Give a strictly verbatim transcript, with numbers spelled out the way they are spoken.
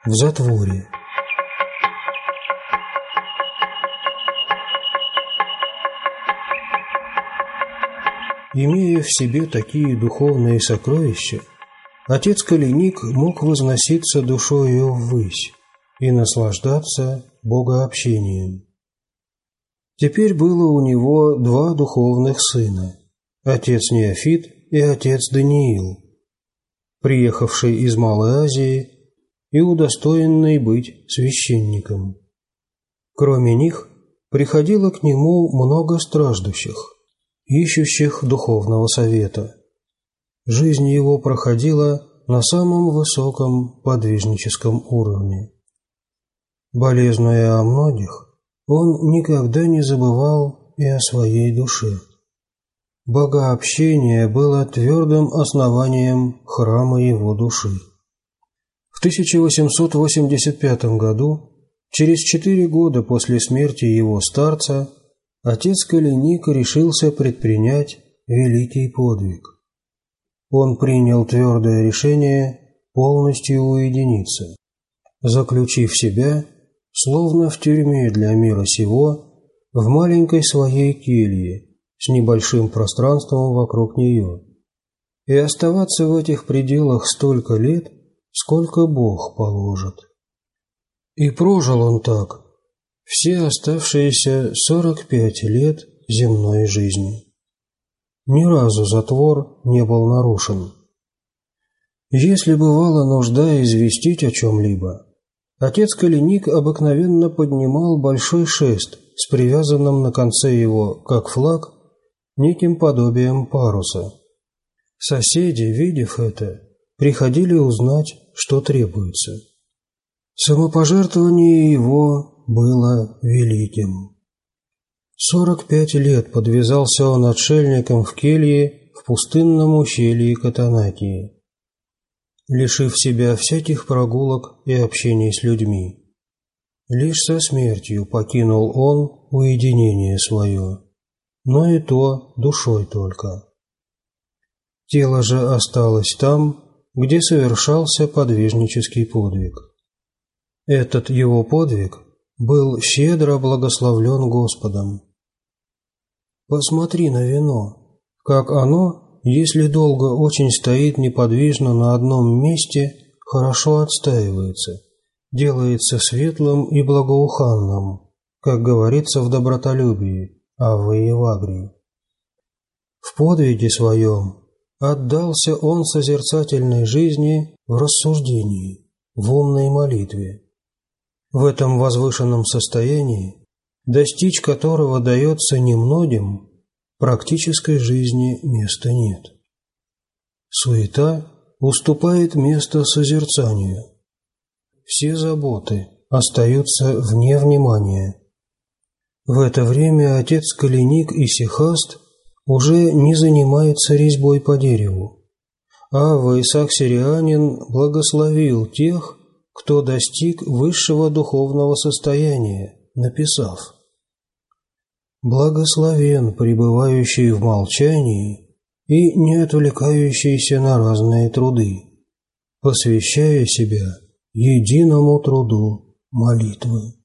в затворе. Имея в себе такие духовные сокровища, отец Калиник мог возноситься душою ввысь и наслаждаться богообщением. Теперь было у него два духовных сына – отец Неофит и отец Даниил, приехавший из Малой Азии и удостоенный быть священником. Кроме них приходило к нему много страждущих, ищущих духовного совета. Жизнь его проходила на самом высоком подвижническом уровне. Болезнуя о многих, он никогда не забывал и о своей душе. Богообщение было твердым основанием храма его души. В тысяча восемьсот восемьдесят пятом году, через четыре года после смерти его старца, отец Калиник решился предпринять великий подвиг. Он принял твердое решение полностью уединиться, заключив себя, словно в тюрьме для мира сего, в маленькой своей келье с небольшим пространством вокруг нее, и оставаться в этих пределах столько лет, сколько Бог положит. И прожил он так все оставшиеся сорок пять лет земной жизни. Ни разу затвор не был нарушен. Если бывала нужда известить о чем-либо, отец Калиник обыкновенно поднимал большой шест с привязанным на конце его, как флаг, неким подобием паруса. Соседи, видев это, приходили узнать, что требуется. Самопожертвование его было великим. Сорок пять лет подвязался он отшельником в келье в пустынном ущелье Катанакии, лишив себя всяких прогулок и общений с людьми. Лишь со смертью покинул он уединение свое, но и то душой только. Тело же осталось там, где совершался подвижнический подвиг. Этот его подвиг был щедро благословлен Господом. Посмотри на вино, как оно, если долго очень стоит неподвижно на одном месте, хорошо отстаивается, делается светлым и благоуханным, как говорится в добротолюбии, Авве Евагрии. В подвиге своем отдался он созерцательной жизни в рассуждении, в умной молитве. В этом возвышенном состоянии, достичь которого дается немногим, практической жизни места нет. Суета уступает место созерцанию. Все заботы остаются вне внимания. В это время отец Калиник Исихаст уже не занимается резьбой по дереву. Авва Исаак Сирианин благословил тех, кто достиг высшего духовного состояния, написав: «Благословен пребывающий в молчании и не отвлекающийся на разные труды, посвящая себя единому труду молитвы».